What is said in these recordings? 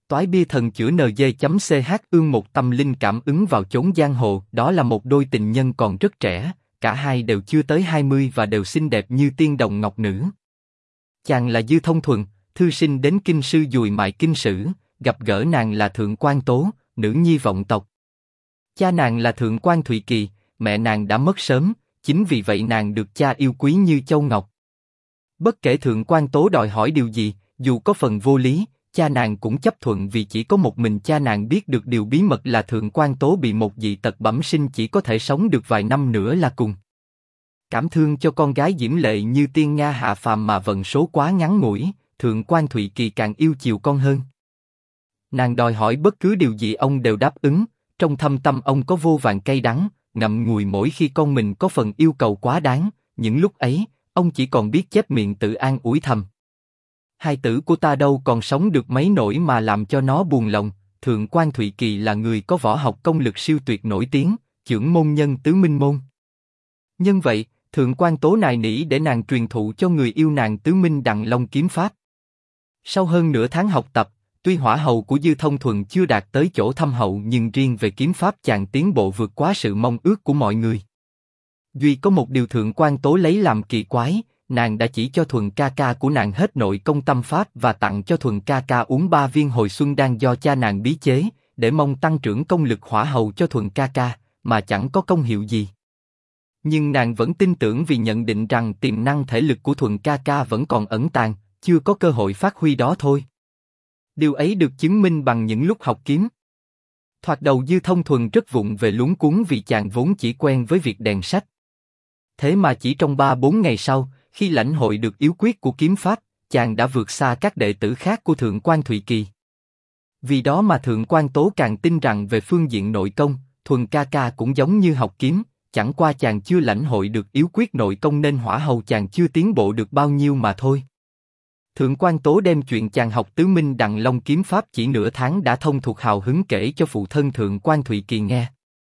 Toái bia thần chữa NG.ch ương một tâm linh cảm ứng vào chốn giang hồ, đó là một đôi tình nhân còn rất trẻ, cả hai đều chưa tới 20 và đều xinh đẹp như tiên đồng ngọc nữ. Chàng là Dư Thông Thuần, thư sinh đến kinh sư dùi mại kinh sử, gặp gỡ nàng là Thượng quan Tố, nữ nhi vọng tộc. Cha nàng là Thượng quan Thụy Kỳ, mẹ nàng đã mất sớm, chính vì vậy nàng được cha yêu quý như châu ngọc. Bất kể Thượng quan Tố đòi hỏi điều gì, dù có phần vô lý, cha nàng cũng chấp thuận vì chỉ có một mình cha nàng biết được điều bí mật là Thượng quan Tố bị một dị tật bẩm sinh chỉ có thể sống được vài năm nữa là cùng. Cảm thương cho con gái diễm lệ như tiên nga hạ phàm mà vận số quá ngắn ngủi, Thượng quan Thụy Kỳ càng yêu chiều con hơn. Nàng đòi hỏi bất cứ điều gì ông đều đáp ứng, trong thâm tâm ông có vô vàn cay đắng, ngậm ngùi mỗi khi con mình có phần yêu cầu quá đáng, những lúc ấy, ông chỉ còn biết chép miệng tự an ủi thầm. Hai tử của ta đâu còn sống được mấy nỗi mà làm cho nó buồn lòng. Thượng quan Thụy Kỳ là người có võ học công lực siêu tuyệt nổi tiếng, chưởng môn nhân tứ minh môn. Nhân vậy, Thượng quan Tố nài nỉ để nàng truyền thụ cho người yêu nàng tứ minh đằng long kiếm pháp. Sau hơn nửa tháng học tập, tuy hỏa hầu của Dư Thông Thuần chưa đạt tới chỗ thâm hậu nhưng riêng về kiếm pháp chàng tiến bộ vượt quá sự mong ước của mọi người. Duy có một điều Thượng quan Tố lấy làm kỳ quái, nàng đã chỉ cho Thuần ca ca của nàng hết nội công tâm pháp và tặng cho Thuần ca ca uống 3 viên hồi xuân đan do cha nàng bí chế, để mong tăng trưởng công lực hỏa hầu cho Thuần ca ca, mà chẳng có công hiệu gì. Nhưng nàng vẫn tin tưởng vì nhận định rằng tiềm năng thể lực của Thuần ca ca vẫn còn ẩn tàng, chưa có cơ hội phát huy đó thôi. Điều ấy được chứng minh bằng những lúc học kiếm. Thoạt đầu Dư Thông Thuần rất vụng về luống cuống vì chàng vốn chỉ quen với việc đèn sách. Thế mà chỉ trong 3-4 ngày sau, khi lãnh hội được yếu quyết của kiếm pháp, chàng đã vượt xa các đệ tử khác của Thượng quan Thụy Kỳ. Vì đó mà Thượng quan Tố càng tin rằng về phương diện nội công, Thuần ca ca cũng giống như học kiếm, chẳng qua chàng chưa lãnh hội được yếu quyết nội công nên hỏa hầu chàng chưa tiến bộ được bao nhiêu mà thôi. Thượng quan Tố đem chuyện chàng học tứ minh đằng long kiếm pháp chỉ nửa tháng đã thông thuộc hào hứng kể cho phụ thân Thượng quan Thụy Kỳ nghe.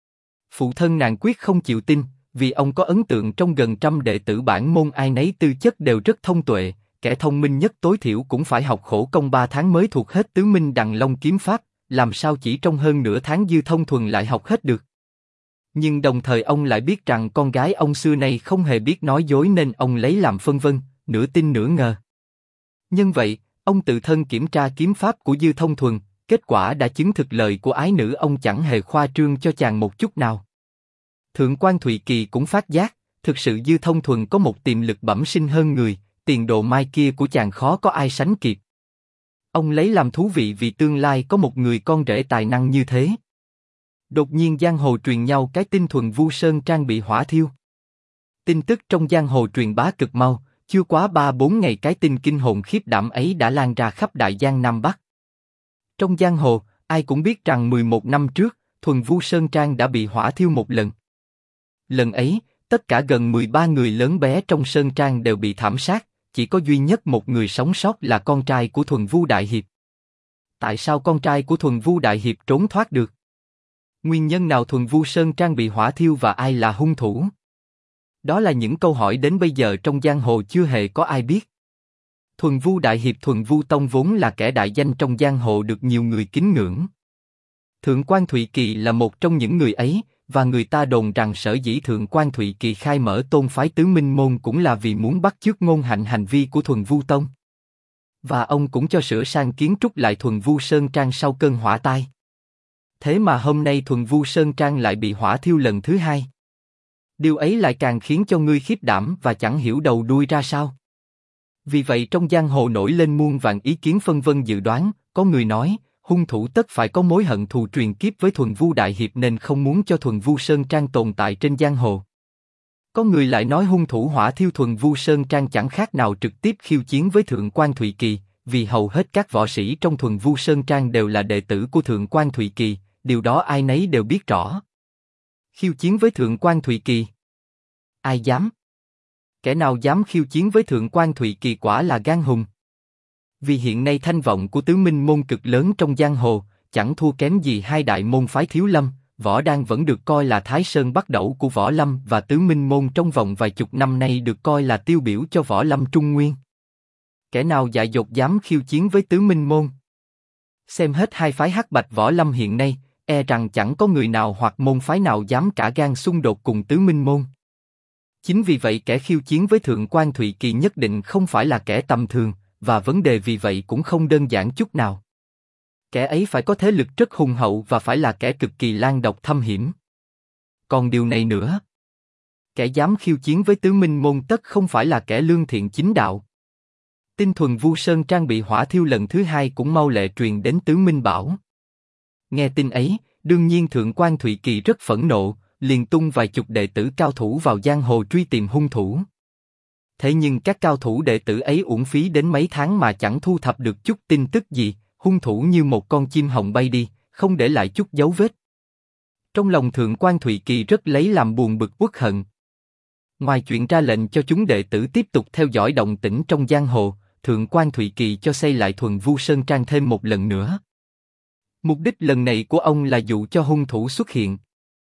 Phụ thân nàng quyết không chịu tin, vì ông có ấn tượng trong gần trăm đệ tử bản môn ai nấy tư chất đều rất thông tuệ, kẻ thông minh nhất tối thiểu cũng phải học khổ công 3 tháng mới thuộc hết tứ minh đằng long kiếm pháp, làm sao chỉ trong hơn nửa tháng Dư Thông Thuần lại học hết được. Nhưng đồng thời ông lại biết rằng con gái ông xưa nay không hề biết nói dối nên ông lấy làm phân vân, nửa tin nửa ngờ. Nhân vậy, ông tự thân kiểm tra kiếm pháp của Dư Thông Thuần, kết quả đã chứng thực lời của ái nữ ông chẳng hề khoa trương cho chàng một chút nào. Thượng quan Thụy Kỳ cũng phát giác, thực sự Dư Thông Thuần có một tiềm lực bẩm sinh hơn người, tiền đồ mai kia của chàng khó có ai sánh kịp. Ông lấy làm thú vị vì tương lai có một người con rể tài năng như thế. Đột nhiên giang hồ truyền nhau cái tin Thuần Vu Sơn Trang bị hỏa thiêu. Tin tức trong giang hồ truyền bá cực mau, chưa quá 3-4 ngày cái tin kinh hồn khiếp đảm ấy đã lan ra khắp đại giang Nam Bắc. Trong giang hồ, ai cũng biết rằng 11 năm trước, Thuần Vu Sơn Trang đã bị hỏa thiêu một lần. Lần ấy, tất cả gần 13 người lớn bé trong Sơn Trang đều bị thảm sát, chỉ có duy nhất một người sống sót là con trai của Thuần Vu Đại Hiệp. Tại sao con trai của Thuần Vu Đại Hiệp trốn thoát được? Nguyên nhân nào Thuần Vu Sơn Trang bị hỏa thiêu và ai là hung thủ? Đó là những câu hỏi đến bây giờ trong giang hồ chưa hề có ai biết. Thuần Vu Đại Hiệp Thuần Vu Tông vốn là kẻ đại danh trong giang hồ được nhiều người kính ngưỡng. Thượng quan Thụy Kỳ là một trong những người ấy, và người ta đồn rằng sở dĩ Thượng quan Thụy Kỳ khai mở tôn phái tứ minh môn cũng là vì muốn bắt chước ngôn hạnh hành vi của Thuần Vu Tông. Và ông cũng cho sửa sang kiến trúc lại Thuần Vu Sơn Trang sau cơn hỏa tai. Thế mà hôm nay Thuần Vu Sơn Trang lại bị hỏa thiêu lần thứ hai. Điều ấy lại càng khiến cho ngươi khiếp đảm và chẳng hiểu đầu đuôi ra sao. Vì vậy trong giang hồ nổi lên muôn vàn ý kiến phân vân dự đoán, có người nói, hung thủ tất phải có mối hận thù truyền kiếp với Thuần Vu Đại Hiệp nên không muốn cho Thuần Vu Sơn Trang tồn tại trên giang hồ. Có người lại nói hung thủ hỏa thiêu Thuần Vu Sơn Trang chẳng khác nào trực tiếp khiêu chiến với Thượng quan Thụy Kỳ, vì hầu hết các võ sĩ trong Thuần Vu Sơn Trang đều là đệ tử của Thượng quan Thụy Kỳ, điều đó ai nấy đều biết rõ. Khiêu chiến với Thượng quan Thụy Kỳ? Ai dám? Kẻ nào dám khiêu chiến với Thượng quan Thụy Kỳ quả là gan hùng. Vì hiện nay thanh vọng của tứ minh môn cực lớn trong giang hồ, chẳng thua kém gì hai đại môn phái Thiếu Lâm, Võ Đan vẫn được coi là Thái Sơn bắt đẩu của Võ Lâm và tứ minh môn trong vòng vài chục năm nay được coi là tiêu biểu cho Võ Lâm Trung Nguyên. Kẻ nào dại dột dám khiêu chiến với tứ minh môn? Xem hết hai phái Hắc Bạch Võ Lâm hiện nay, e rằng chẳng có người nào hoặc môn phái nào dám cả gan xung đột cùng Tứ Minh Môn. Chính vì vậy kẻ khiêu chiến với Thượng quan Thụy Kỳ nhất định không phải là kẻ tầm thường, và vấn đề vì vậy cũng không đơn giản chút nào. Kẻ ấy phải có thế lực rất hùng hậu và phải là kẻ cực kỳ lang độc thâm hiểm. Còn điều này nữa, kẻ dám khiêu chiến với Tứ Minh Môn tất không phải là kẻ lương thiện chính đạo. Tinh thuần Vu Sơn trang bị hỏa thiêu lần thứ hai cũng mau lẹ truyền đến Tứ Minh Bảo. Nghe tin ấy, đương nhiên Thượng quan Thụy Kỳ rất phẫn nộ, liền tung vài chục đệ tử cao thủ vào giang hồ truy tìm hung thủ. Thế nhưng các cao thủ đệ tử ấy uổng phí đến mấy tháng mà chẳng thu thập được chút tin tức gì, hung thủ như một con chim hồng bay đi, không để lại chút dấu vết. Trong lòng Thượng quan Thụy Kỳ rất lấy làm buồn bực uất hận. Ngoài chuyện ra lệnh cho chúng đệ tử tiếp tục theo dõi động tĩnh trong giang hồ, Thượng quan Thụy Kỳ cho xây lại Thuần Vu Sơn trang thêm một lần nữa. Mục đích lần này của ông là dụ cho hung thủ xuất hiện.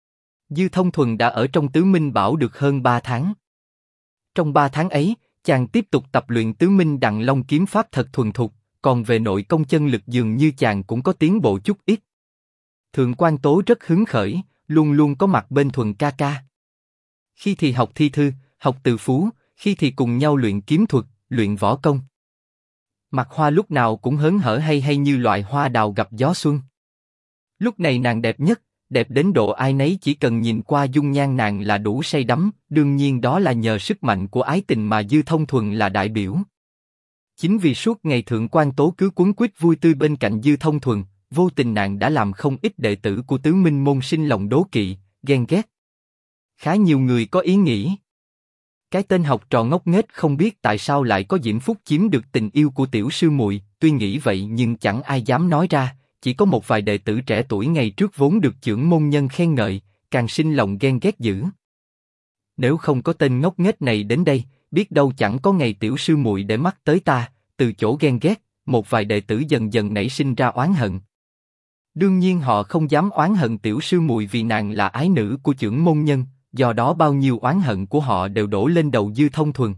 Dư Thông Thuần đã ở trong Tứ Minh Bảo được hơn 3 tháng. Trong 3 tháng ấy, chàng tiếp tục tập luyện Tứ Minh Đằng Long kiếm pháp thật thuần thục, còn về nội công chân lực dường như chàng cũng có tiến bộ chút ít. Thượng quan Tố rất hứng khởi, luôn luôn có mặt bên Thuần ca ca. Khi thì học thi thư, học từ phú, khi thì cùng nhau luyện kiếm thuật, luyện võ công. Mặt Hoa lúc nào cũng hớn hở hay như loại hoa đào gặp gió xuân. Lúc này nàng đẹp nhất, đẹp đến độ ai nấy chỉ cần nhìn qua dung nhan nàng là đủ say đắm, đương nhiên đó là nhờ sức mạnh của ái tình mà Dư Thông Thuần là đại biểu. Chính vì suốt ngày Thượng quan Tố cứ quấn quýt vui tươi bên cạnh Dư Thông Thuần, vô tình nàng đã làm không ít đệ tử của Tứ Minh Môn sinh lòng đố kỵ, ghen ghét. Khá nhiều người có ý nghĩ, cái tên học trò ngốc nghếch không biết tại sao lại có diễm phúc chiếm được tình yêu của tiểu sư muội. Tuy nghĩ vậy nhưng chẳng ai dám nói ra, chỉ có một vài đệ tử trẻ tuổi ngày trước vốn được chưởng môn nhân khen ngợi, càng sinh lòng ghen ghét dữ. Nếu không có tên ngốc nghếch này đến đây, biết đâu chẳng có ngày tiểu sư muội để mắt tới ta. Từ chỗ ghen ghét, một vài đệ tử dần dần nảy sinh ra oán hận. Đương nhiên họ không dám oán hận tiểu sư muội vì nàng là ái nữ của chưởng môn nhân, do đó bao nhiêu oán hận của họ đều đổ lên đầu Dư Thông Thuần.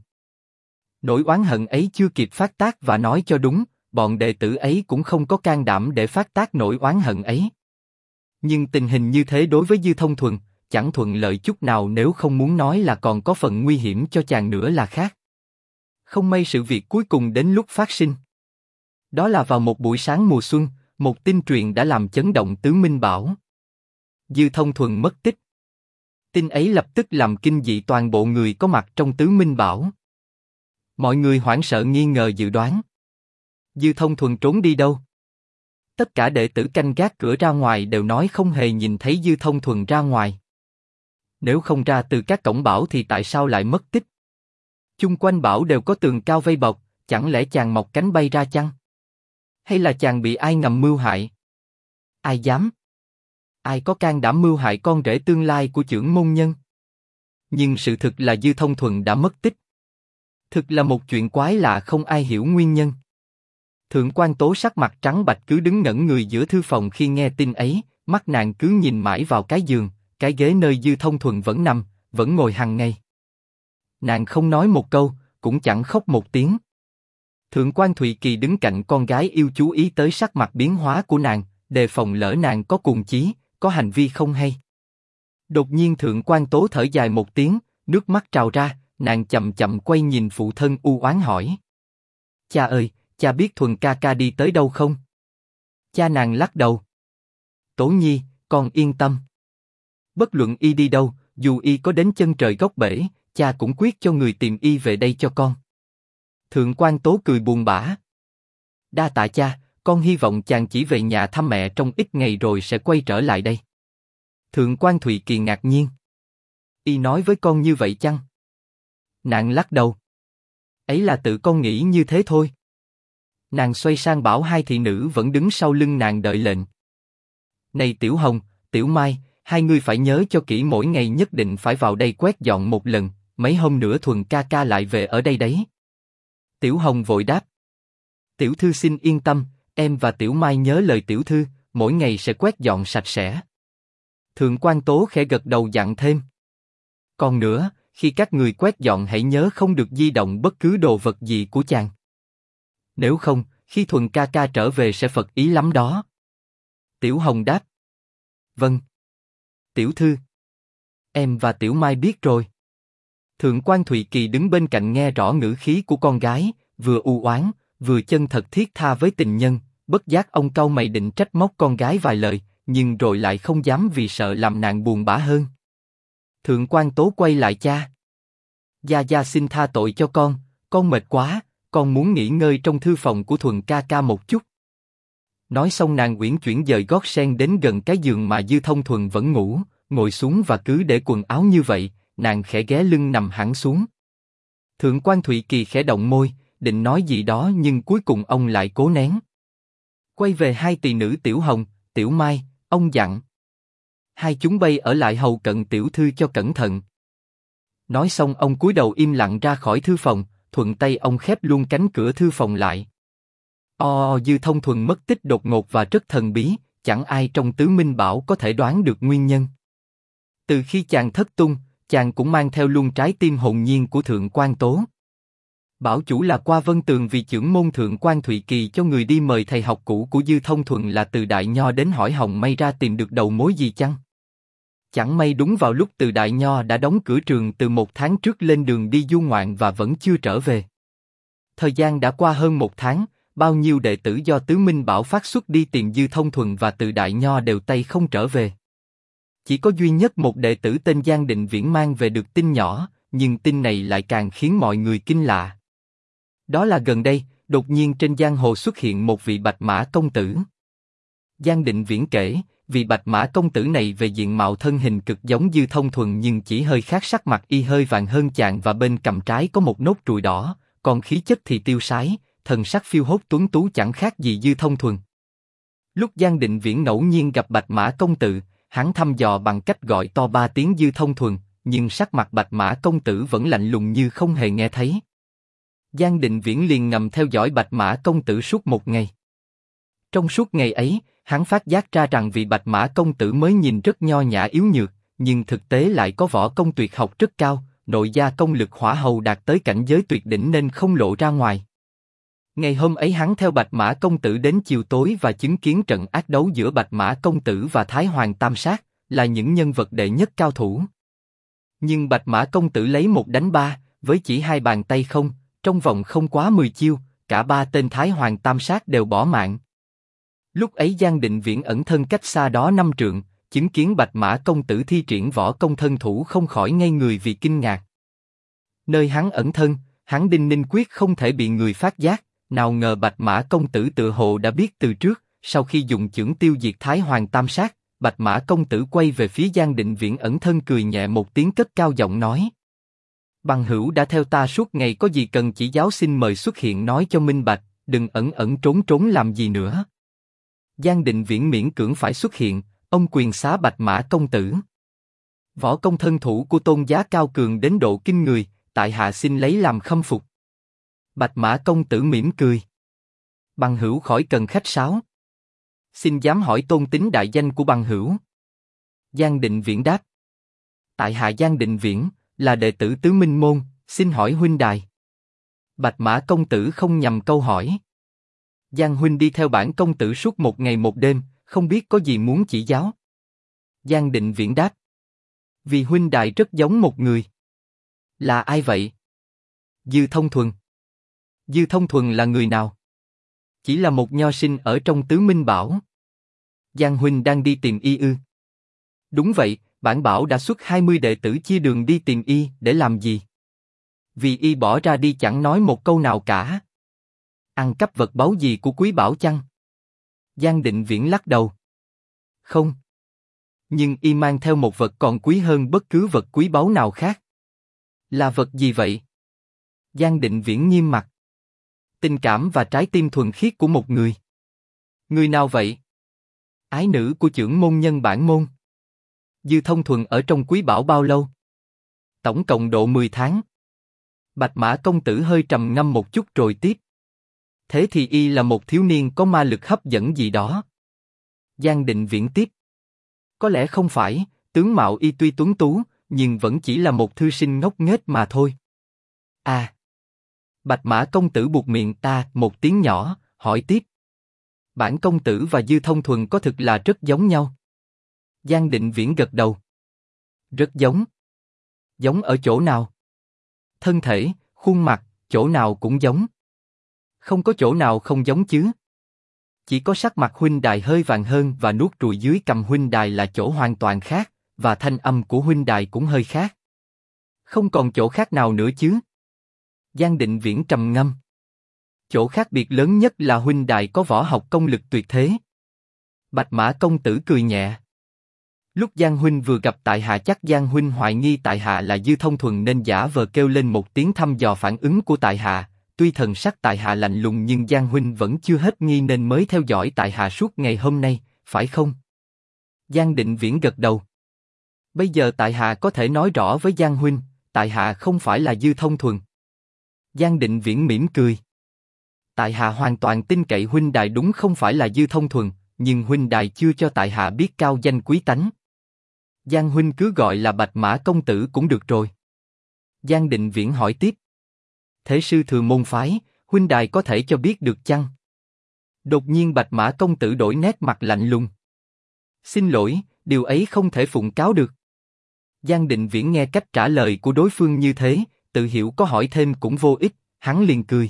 Nỗi oán hận ấy chưa kịp phát tác và nói cho đúng, bọn đệ tử ấy cũng không có can đảm để phát tác nỗi oán hận ấy. Nhưng tình hình như thế đối với Dư Thông Thuần, chẳng thuận lợi chút nào, nếu không muốn nói là còn có phần nguy hiểm cho chàng nữa là khác. Không may sự việc cuối cùng đến lúc phát sinh. Đó là vào một buổi sáng mùa xuân, một tin truyền đã làm chấn động Tứ Minh Bảo. Dư Thông Thuần mất tích. Tin ấy lập tức làm kinh dị toàn bộ người có mặt trong Tứ Minh Bảo. Mọi người hoảng sợ nghi ngờ dự đoán. Dư Thông Thuần trốn đi đâu? Tất cả đệ tử canh gác cửa ra ngoài đều nói không hề nhìn thấy Dư Thông Thuần ra ngoài. Nếu không ra từ các cổng bảo thì tại sao lại mất tích? Chung quanh bảo đều có tường cao vây bọc, chẳng lẽ chàng mọc cánh bay ra chăng? Hay là chàng bị ai ngầm mưu hại? Ai dám? Ai có can đảm mưu hại con rể tương lai của chưởng môn nhân? Nhưng sự thực là Dư Thông Thuần đã mất tích. Thực là một chuyện quái lạ không ai hiểu nguyên nhân. Thượng quan Tố sắc mặt trắng bạch cứ đứng ngẩn người giữa thư phòng khi nghe tin ấy, mắt nàng cứ nhìn mãi vào cái giường, cái ghế nơi Dư Thông Thuần vẫn nằm, vẫn ngồi hằng ngày. Nàng không nói một câu, cũng chẳng khóc một tiếng. Thượng quan Thụy Kỳ đứng cạnh con gái yêu chú ý tới sắc mặt biến hóa của nàng, đề phòng lỡ nàng có cuồng chí, có hành vi không hay. Đột nhiên Thượng quan Tố thở dài một tiếng, nước mắt trào ra, nàng chậm chậm quay nhìn phụ thân u oán hỏi: Cha ơi, cha biết Thuần ca ca đi tới đâu không? Cha nàng lắc đầu. Tố nhi, con yên tâm. Bất luận y đi đâu, dù y có đến chân trời góc bể, cha cũng quyết cho người tìm y về đây cho con. Thượng quan Tố cười buồn bã. Đa tạ cha, con hy vọng chàng chỉ về nhà thăm mẹ trong ít ngày rồi sẽ quay trở lại đây. Thượng quan Thụy Kỳ ngạc nhiên. Y nói với con như vậy chăng? Nàng lắc đầu. Ấy là tự con nghĩ như thế thôi. Nàng xoay sang bảo hai thị nữ vẫn đứng sau lưng nàng đợi lệnh. Này Tiểu Hồng, Tiểu Mai, hai người phải nhớ cho kỹ, mỗi ngày nhất định phải vào đây quét dọn một lần, mấy hôm nữa Thuần ca ca lại về ở đây đấy. Tiểu Hồng vội đáp. Tiểu thư xin yên tâm, em và Tiểu Mai nhớ lời tiểu thư, mỗi ngày sẽ quét dọn sạch sẽ. Thượng quan Tố khẽ gật đầu dặn thêm. Còn nữa, khi các người quét dọn hãy nhớ không được di động bất cứ đồ vật gì của chàng. Nếu không, Khi Thuần ca ca trở về sẽ phật ý lắm đó. Tiểu Hồng đáp. Vâng. Tiểu thư. Em và Tiểu Mai biết rồi. Thượng quan Thụy Kỳ đứng bên cạnh nghe rõ ngữ khí của con gái, vừa u oán, vừa chân thật thiết tha với tình nhân, bất giác ông cau mày định trách móc con gái vài lời, nhưng rồi lại không dám vì sợ làm nàng buồn bã hơn. Thượng quan Tố quay lại cha. Gia Gia xin tha tội cho con mệt quá, con muốn nghỉ ngơi trong thư phòng của Thuần ca ca một chút. Nói xong nàng uyển chuyển dời gót sen đến gần cái giường mà Dư Thông Thuần vẫn ngủ, ngồi xuống và cứ để quần áo như vậy, nàng khẽ ghé lưng nằm hẳn xuống. Thượng quan Thụy Kỳ khẽ động môi, định nói gì đó nhưng cuối cùng ông lại cố nén. Quay về hai tỳ nữ Tiểu Hồng, Tiểu Mai, ông dặn. Hai chúng bay ở lại hầu cận tiểu thư cho cẩn thận. Nói xong ông cúi đầu im lặng ra khỏi thư phòng, thuận tay ông khép luôn cánh cửa thư phòng lại. Dư Thông Thuần mất tích đột ngột và rất thần bí, chẳng ai trong Tứ Minh Bảo có thể đoán được nguyên nhân. Từ khi chàng thất tung, chàng cũng mang theo luôn trái tim hồn nhiên của Thượng quan Tố. Bảo chủ là qua Vân Tường vì chưởng môn Thượng quan Thụy Kỳ cho người đi mời thầy học cũ của Dư Thông Thuần là Từ Đại Nho đến hỏi Hồng may ra tìm được đầu mối gì chăng? Chẳng may đúng vào lúc Từ Đại Nho đã đóng cửa trường từ 1 tháng trước lên đường đi du ngoạn và vẫn chưa trở về. Thời gian đã qua hơn 1 tháng, bao nhiêu đệ tử do Tứ Minh Bảo phát xuất đi tìm Dư Thông Thuần và Từ Đại Nho đều tay không trở về. Chỉ có duy nhất một đệ tử tên Giang Định Viễn mang về được tin nhỏ, nhưng tin này lại càng khiến mọi người kinh lạ. Đó là gần đây, đột nhiên trên giang hồ xuất hiện một vị Bạch Mã công tử. Giang Định Viễn kể, vị Bạch Mã công tử này về diện mạo thân hình cực giống Dư Thông Thuần nhưng chỉ hơi khác sắc mặt y hơi vàng hơn chàng và bên cằm trái có một nốt ruồi đỏ, còn khí chất thì tiêu sái, thần sắc phiêu hốt tuấn tú chẳng khác gì Dư Thông Thuần. Lúc Giang Định Viễn ngẫu nhiên gặp Bạch Mã công tử, hắn thăm dò bằng cách gọi to 3 tiếng Dư Thông Thuần, nhưng sắc mặt Bạch Mã công tử vẫn lạnh lùng như không hề nghe thấy. Giang Định Viễn liền ngầm theo dõi Bạch Mã công tử suốt 1 ngày. Trong suốt ngày ấy, hắn phát giác ra rằng vị Bạch Mã công tử mới nhìn rất nho nhã yếu nhược, nhưng thực tế lại có võ công tuyệt học rất cao, nội gia công lực hỏa hầu đạt tới cảnh giới tuyệt đỉnh nên không lộ ra ngoài. Ngày hôm ấy hắn theo Bạch Mã công tử đến chiều tối và chứng kiến trận ác đấu giữa Bạch Mã công tử và Thái Hoàng Tam Sát, là những nhân vật đệ nhất cao thủ. Nhưng Bạch Mã công tử lấy 1 đánh 3, với chỉ 2 bàn tay không, trong vòng không quá 10 chiêu, cả 3 tên Thái Hoàng Tam Sát đều bỏ mạng. Lúc ấy Giang Định Viễn ẩn thân cách xa đó 5 trượng, chứng kiến Bạch Mã công tử thi triển võ công thân thủ không khỏi ngây người vì kinh ngạc. Nơi hắn ẩn thân, hắn đinh ninh quyết không thể bị người phát giác, nào ngờ Bạch Mã công tử tự hồ đã biết từ trước. Sau khi dùng chưởng tiêu diệt Thái Hoàng Tam Sát, Bạch Mã công tử quay về phía Giang Định Viễn ẩn thân cười nhẹ một tiếng cất cao giọng nói: Bằng hữu đã theo ta suốt ngày, có gì cần chỉ giáo xin mời xuất hiện nói cho minh bạch, đừng ẩn ẩn trốn trốn làm gì nữa. Giang Định Viễn miễn cưỡng phải xuất hiện, ông quyền xá Bạch Mã công tử. Võ công thân thủ của tôn giá cao cường đến độ kinh người, tại hạ xin lấy làm khâm phục. Bạch Mã công tử mỉm cười: Bằng hữu khỏi cần khách sáo. Xin dám hỏi tôn tính đại danh của bằng hữu. Giang Định Viễn đáp: Tại hạ Giang Định Viễn, là đệ tử Tứ Minh môn, xin hỏi huynh đài. Bạch Mã công tử không nhầm câu hỏi: Giang huynh đi theo bản công tử suốt 1 ngày 1 đêm, không biết có gì muốn chỉ giáo. Giang Định Viễn đáp: Vì huynh đài rất giống một người. Là ai vậy? Dư Thông Thuần. Dư Thông Thuần là người nào? Chỉ là một nho sinh ở trong Tứ Minh Bảo. Giang huynh đang đi tìm y ư? Đúng vậy, bản bảo đã xuất 20 đệ tử chia đường đi tìm y, để làm gì? Vì y bỏ ra đi chẳng nói một câu nào cả. Ăn cắp vật báu gì của quý bảo chăng? Giang Định Viễn lắc đầu: Không. Nhưng y mang theo một vật còn quý hơn bất cứ vật quý báu nào khác. Là vật gì vậy? Giang Định Viễn nghiêm mặt: Tình cảm và trái tim thuần khiết của một người. Người nào vậy? Ái nữ của chưởng môn nhân bản môn. Dư Thông Thuần ở trong quý bảo bao lâu? Tổng cộng độ 10 tháng. Bạch Mã công tử hơi trầm ngâm một chút rồi tiếp: Thế thì y là một thiếu niên có ma lực hấp dẫn gì đó. Giang Định Viễn tiếp: Có lẽ không phải, tướng mạo y tuy tuấn tú, nhưng vẫn chỉ là một thư sinh ngốc nghếch mà thôi. À. Bạch Mã công tử buột miệng ta một tiếng nhỏ, hỏi tiếp. Bản công tử và Dư Thông Thuần có thực là rất giống nhau? Giang Định Viễn gật đầu. Rất giống. Giống ở chỗ nào? Thân thể, khuôn mặt, chỗ nào cũng giống. Không có chỗ nào không giống chứ. Chỉ có sắc mặt huynh đài hơi vàng hơn và nút ruồi dưới cằm huynh đài là chỗ hoàn toàn khác, và thanh âm của huynh đài cũng hơi khác. Không còn chỗ khác nào nữa chứ? Giang Định Viễn trầm ngâm. Chỗ khác biệt lớn nhất là huynh đài có võ học công lực tuyệt thế. Bạch Mã công tử cười nhẹ. Lúc Giang huynh vừa gặp tại hạ chắc Giang huynh hoài nghi tại hạ là Dư Thông Thuần nên giả vờ kêu lên một tiếng thăm dò phản ứng của tại hạ. Tuy thần sắc tại hạ lạnh lùng nhưng Giang huynh vẫn chưa hết nghi nên mới theo dõi tại hạ suốt ngày hôm nay, phải không? Giang Định Viễn gật đầu. Bây giờ tại hạ có thể nói rõ với Giang huynh, tại hạ không phải là Dư Thông Thuần. Giang Định Viễn mỉm cười. Tại hạ hoàn toàn tin cậy huynh đài đúng không phải là Dư Thông Thuần, nhưng huynh đài chưa cho tại hạ biết cao danh quý tánh. Giang huynh cứ gọi là Bạch Mã công tử cũng được rồi. Giang Định Viễn hỏi tiếp. Thế sư thừa môn phái, huynh đài có thể cho biết được chăng? Đột nhiên Bạch Mã công tử đổi nét mặt lạnh lùng. Xin lỗi, điều ấy không thể phụng cáo được. Giang Định Viễn nghe cách trả lời của đối phương như thế, tự hiểu có hỏi thêm cũng vô ích, hắn liền cười.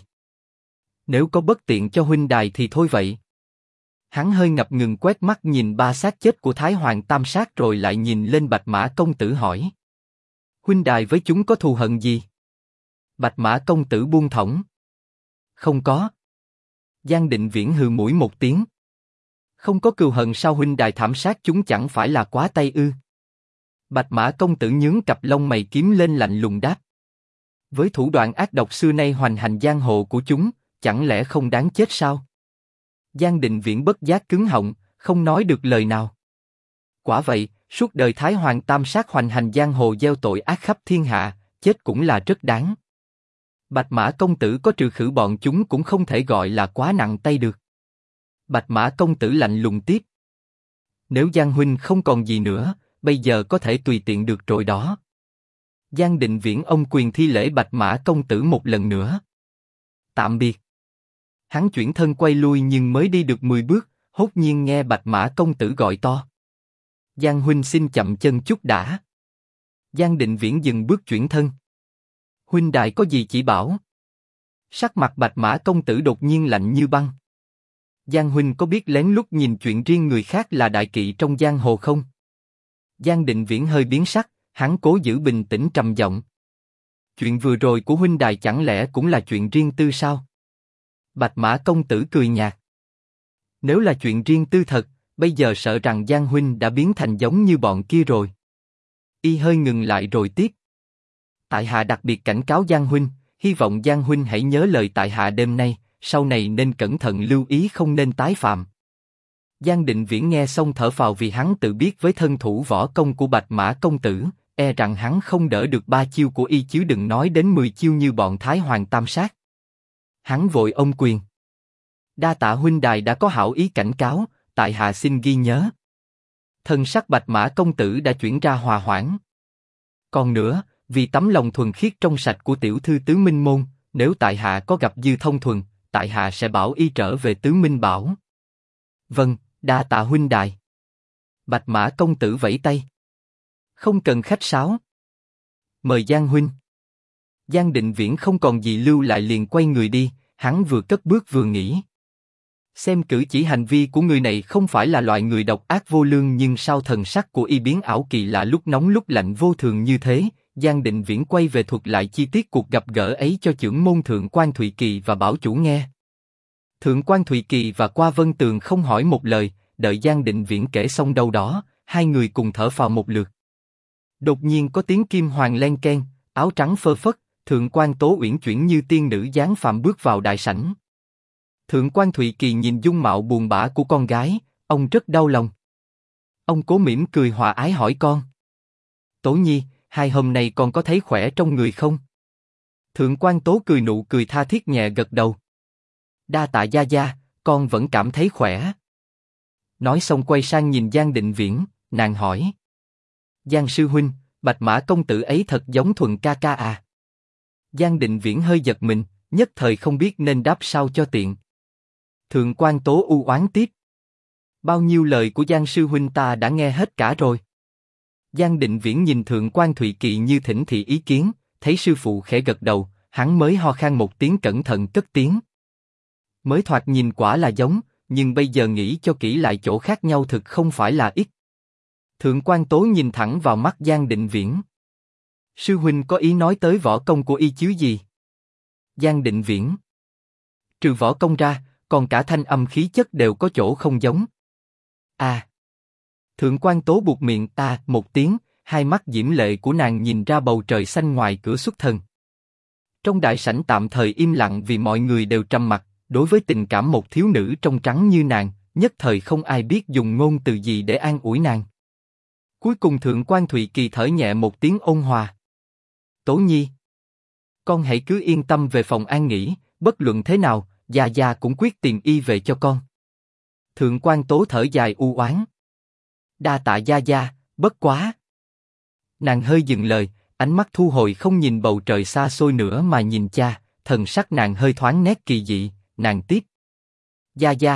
Nếu có bất tiện cho huynh đài thì thôi vậy. Hắn hơi ngập ngừng quét mắt nhìn ba xác chết của Thái Hoàng Tam Sát rồi lại nhìn lên Bạch Mã công tử hỏi. Huynh đài với chúng có thù hận gì? Bạch Mã công tử buông thõng. Không có. Giang Định Viễn hừ mũi một tiếng. Không có cừu hận sao huynh đài thảm sát chúng chẳng phải là quá tay ư? Bạch Mã công tử nhướng cặp lông mày kiếm lên lạnh lùng đáp. Với thủ đoạn ác độc xưa nay hoành hành giang hồ của chúng, chẳng lẽ không đáng chết sao? Giang Định Viễn bất giác cứng họng, không nói được lời nào. Quả vậy, suốt đời Thái Hoàng Tam Sát hoành hành giang hồ gieo tội ác khắp thiên hạ, chết cũng là rất đáng. Bạch Mã công tử có trừ khử bọn chúng cũng không thể gọi là quá nặng tay được. Bạch Mã công tử lạnh lùng tiếp. Nếu Giang huynh không còn gì nữa, bây giờ có thể tùy tiện được rồi đó. Giang Định Viễn ông quyền thi lễ Bạch Mã công tử một lần nữa. Tạm biệt. Hắn chuyển thân quay lui nhưng mới đi được 10 bước, hốt nhiên nghe Bạch Mã công tử gọi to. Giang huynh xin chậm chân chút đã. Giang Định Viễn dừng bước chuyển thân. Huynh đài có gì chỉ bảo? Sắc mặt Bạch Mã công tử đột nhiên lạnh như băng. Giang huynh có biết lén lút nhìn chuyện riêng người khác là đại kỵ trong giang hồ không? Giang Định Viễn hơi biến sắc, hắn cố giữ bình tĩnh trầm giọng. Chuyện vừa rồi của huynh đài chẳng lẽ cũng là chuyện riêng tư sao? Bạch Mã công tử cười nhạt. Nếu là chuyện riêng tư thật, bây giờ sợ rằng Giang huynh đã biến thành giống như bọn kia rồi. Y hơi ngừng lại rồi tiếp. Tại hạ đặc biệt cảnh cáo Giang huynh, hy vọng Giang huynh hãy nhớ lời tại hạ đêm nay, sau này nên cẩn thận lưu ý không nên tái phạm. Giang Định Viễn nghe xong thở phào vì hắn tự biết với thân thủ võ công của Bạch Mã công tử, e rằng hắn không đỡ được 3 chiêu của y chứ đừng nói đến 10 chiêu như bọn Thái Hoàng Tam Sát. Hắn vội ôm quyền. Đa tạ huynh đài đã có hảo ý cảnh cáo, tại hạ xin ghi nhớ. Thân sắc Bạch Mã công tử đã chuyển ra hòa hoãn. Còn nữa, vì tấm lòng thuần khiết trong sạch của tiểu thư Tứ Minh Môn, nếu tại hạ có gặp Dư Thông Thuần, tại hạ sẽ bảo y trở về Tứ Minh Bảo. Vâng, đa tạ huynh đài. Bạch Mã công tử vẫy tay. Không cần khách sáo. Mời Giang huynh. Giang Định Viễn không còn gì lưu lại liền quay người đi, hắn vừa cất bước vừa nghĩ. Xem cử chỉ hành vi của người này không phải là loại người độc ác vô lương nhưng sao thần sắc của y biến ảo kỳ lạ lúc nóng lúc lạnh vô thường như thế. Giang Định Viễn quay về thuật lại chi tiết cuộc gặp gỡ ấy cho chưởng môn Thượng quan Thụy Kỳ và bảo chủ nghe. Thượng quan Thụy Kỳ và Qua Vân Tường không hỏi một lời, đợi Giang Định Viễn kể xong đâu đó, hai người cùng thở phào một lượt. Đột nhiên có tiếng kim hoàng len keng, áo trắng phơ phất, Thượng quan Tố uyển chuyển như tiên nữ giáng phàm bước vào đại sảnh. Thượng quan Thụy Kỳ nhìn dung mạo buồn bã của con gái, ông rất đau lòng. Ông cố mỉm cười hòa ái hỏi con. Tố nhi, hai hôm nay con có thấy khỏe trong người không? Thượng quan Tố cười nụ cười tha thiết nhẹ gật đầu. Đa tạ gia gia, con vẫn cảm thấy khỏe. Nói xong quay sang nhìn Giang Định Viễn, nàng hỏi. Giang sư huynh, Bạch Mã công tử ấy thật giống Thuần ca ca à? Giang Định Viễn hơi giật mình, nhất thời không biết nên đáp sao cho tiện. Thượng quan Tố u oán tiếp. Bao nhiêu lời của Giang sư huynh ta đã nghe hết cả rồi. Giang Định Viễn nhìn Thượng quan Thụy Kỳ như thỉnh thị ý kiến, thấy sư phụ khẽ gật đầu, hắn mới ho khan một tiếng cẩn thận cất tiếng. Mới thoạt nhìn quả là giống, nhưng bây giờ nghĩ cho kỹ lại chỗ khác nhau thực không phải là ít. Thượng quan Tố nhìn thẳng vào mắt Giang Định Viễn. Sư huynh có ý nói tới võ công của y chứ gì? Giang Định Viễn. Trừ võ công ra, còn cả thanh âm khí chất đều có chỗ không giống. À. Thượng quan Tố buột miệng ta một tiếng, hai mắt diễm lệ của nàng nhìn ra bầu trời xanh ngoài cửa xuất thần. Trong đại sảnh tạm thời im lặng vì mọi người đều trầm mặc, đối với tình cảm một thiếu nữ trong trắng như nàng, nhất thời không ai biết dùng ngôn từ gì để an ủi nàng. Cuối cùng Thượng quan Thụy Kỳ thở nhẹ một tiếng ôn hòa. Tố Nhi, con hãy cứ yên tâm về phòng an nghỉ, bất luận thế nào, Gia Gia cũng quyết tìm y về cho con. Thượng quan Tố thở dài u oán. Đa tạ Gia Gia, bất quá. Nàng hơi dừng lời, ánh mắt thu hồi không nhìn bầu trời xa xôi nữa mà nhìn cha, thần sắc nàng hơi thoáng nét kỳ dị, nàng tiếp. Gia Gia.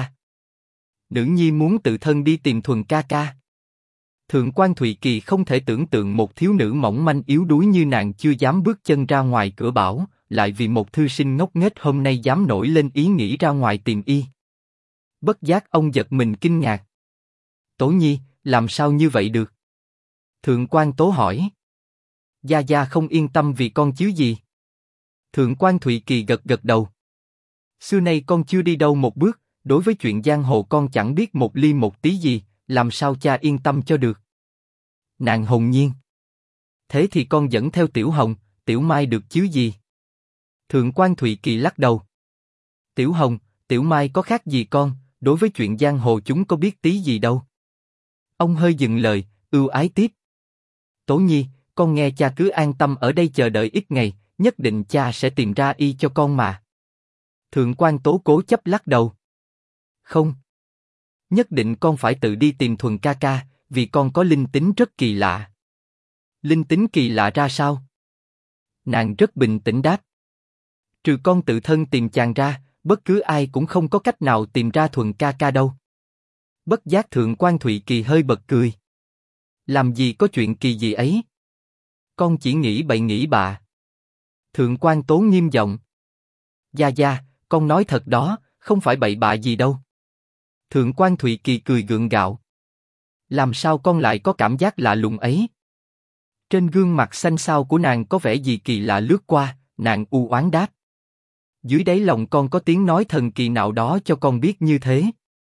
Nữ nhi muốn tự thân đi tìm Thuần ca ca. Thượng quan Thụy Kỳ không thể tưởng tượng một thiếu nữ mỏng manh yếu đuối như nàng chưa dám bước chân ra ngoài cửa bảo, lại vì một thư sinh ngốc nghếch hôm nay dám nổi lên ý nghĩ ra ngoài tìm y. Bất giác ông giật mình kinh ngạc. Tố Nhi, làm sao như vậy được? Thượng quan Tố hỏi. Gia Gia không yên tâm vì con chứ gì? Thượng quan Thụy Kỳ gật gật đầu. Xưa nay con chưa đi đâu một bước, đối với chuyện giang hồ con chẳng biết một ly một tí gì, làm sao cha yên tâm cho được? Nàng hồn nhiên. Thế thì con dẫn theo Tiểu Hồng, Tiểu Mai được chứ gì? Thượng quan Thụy Kỳ lắc đầu. Tiểu Hồng, Tiểu Mai có khác gì con, đối với chuyện giang hồ chúng có biết tí gì đâu. Ông hơi dừng lời, ưu ái tiếp. Tố Nhi, con nghe cha cứ an tâm ở đây chờ đợi ít ngày, nhất định cha sẽ tìm ra y cho con mà. Thượng quan Tố cố chấp lắc đầu. Không. Nhất định con phải tự đi tìm Thuần ca ca, vì con có linh tính rất kỳ lạ. Linh tính kỳ lạ ra sao? Nàng rất bình tĩnh đáp. Trừ con tự thân tìm chàng ra, bất cứ ai cũng không có cách nào tìm ra Thuần ca ca đâu. Bất giác Thượng quan Thụy Kỳ hơi bật cười. Làm gì có chuyện kỳ gì ấy? Con chỉ nghĩ bậy nghĩ bạ. Thượng quan Tố nghiêm giọng. Gia Gia, con nói thật đó, không phải bậy bạ gì đâu. Thượng quan Thụy Kỳ cười gượng gạo. Làm sao con lại có cảm giác lạ lùng ấy? Trên gương mặt xanh xao của nàng có vẻ gì kỳ lạ lướt qua, nàng u oán đáp. Dưới đáy lòng con có tiếng nói thần kỳ nào đó cho con biết như thế.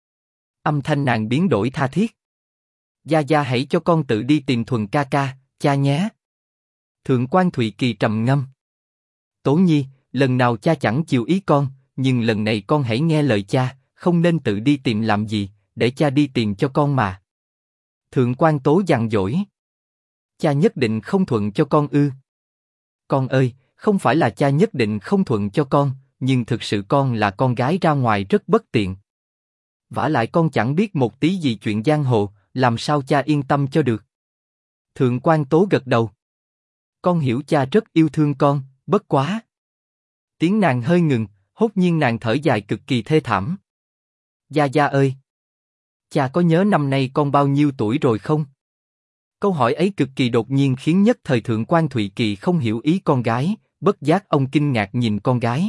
Âm thanh nàng biến đổi tha thiết. Gia Gia hãy cho con tự đi tìm Thuần ca ca, cha nhé. Thượng quan Thụy Kỳ trầm ngâm. Tố Nhi, lần nào cha chẳng chiều ý con, nhưng lần này con hãy nghe lời cha, không nên tự đi tìm làm gì, để cha đi tìm cho con mà. Thượng quan Tố dằn dỗi. Cha nhất định không thuận cho con ư? Con ơi, không phải là cha nhất định không thuận cho con, nhưng thực sự con là con gái ra ngoài rất bất tiện. Vả lại con chẳng biết một tí gì chuyện giang hồ, làm sao cha yên tâm cho được? Thượng quan Tố gật đầu. Con hiểu cha rất yêu thương con, bất quá. Tiếng nàng hơi ngừng, hốt nhiên nàng thở dài cực kỳ thê thảm. Gia Gia ơi! Cha có nhớ năm nay con bao nhiêu tuổi rồi không? Câu hỏi ấy cực kỳ đột nhiên khiến nhất thời Thượng quan Thụy Kỳ không hiểu ý con gái, bất giác ông kinh ngạc nhìn con gái.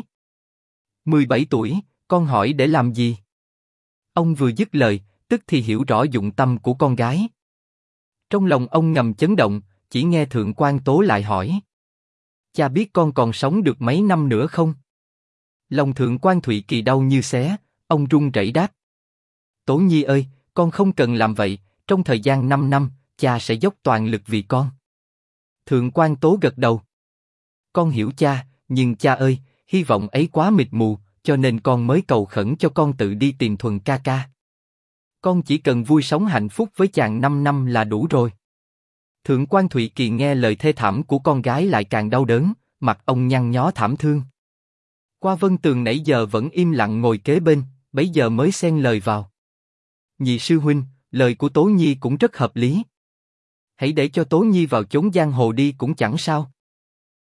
17 tuổi, con hỏi để làm gì? Ông vừa dứt lời, tức thì hiểu rõ dụng tâm của con gái. Trong lòng ông ngầm chấn động, chỉ nghe Thượng quan Tố lại hỏi. Cha biết con còn sống được mấy năm nữa không? Lòng Thượng quan Thụy Kỳ đau như xé, ông run rẩy đáp. Tố Nhi ơi, con không cần làm vậy, trong thời gian 5 năm, cha sẽ dốc toàn lực vì con. Thượng quan Tố gật đầu. Con hiểu cha, nhưng cha ơi, hy vọng ấy quá mịt mù, cho nên con mới cầu khẩn cho con tự đi tìm Thuần ca ca. Con chỉ cần vui sống hạnh phúc với chàng 5 năm là đủ rồi. Thượng quan Thụy Kỳ nghe lời thê thảm của con gái lại càng đau đớn, mặt ông nhăn nhó thảm thương. Qua Vân Tường nãy giờ vẫn im lặng ngồi kế bên, bấy giờ mới xen lời vào. Nhị sư huynh, lời của Tố Nhi cũng rất hợp lý. Hãy để cho Tố Nhi vào chốn giang hồ đi cũng chẳng sao.